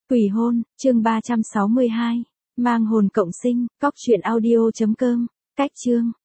Quỷ hôn, chương 362. Mang hồn cộng sinh, cóc truyện audio.com. Cách chương.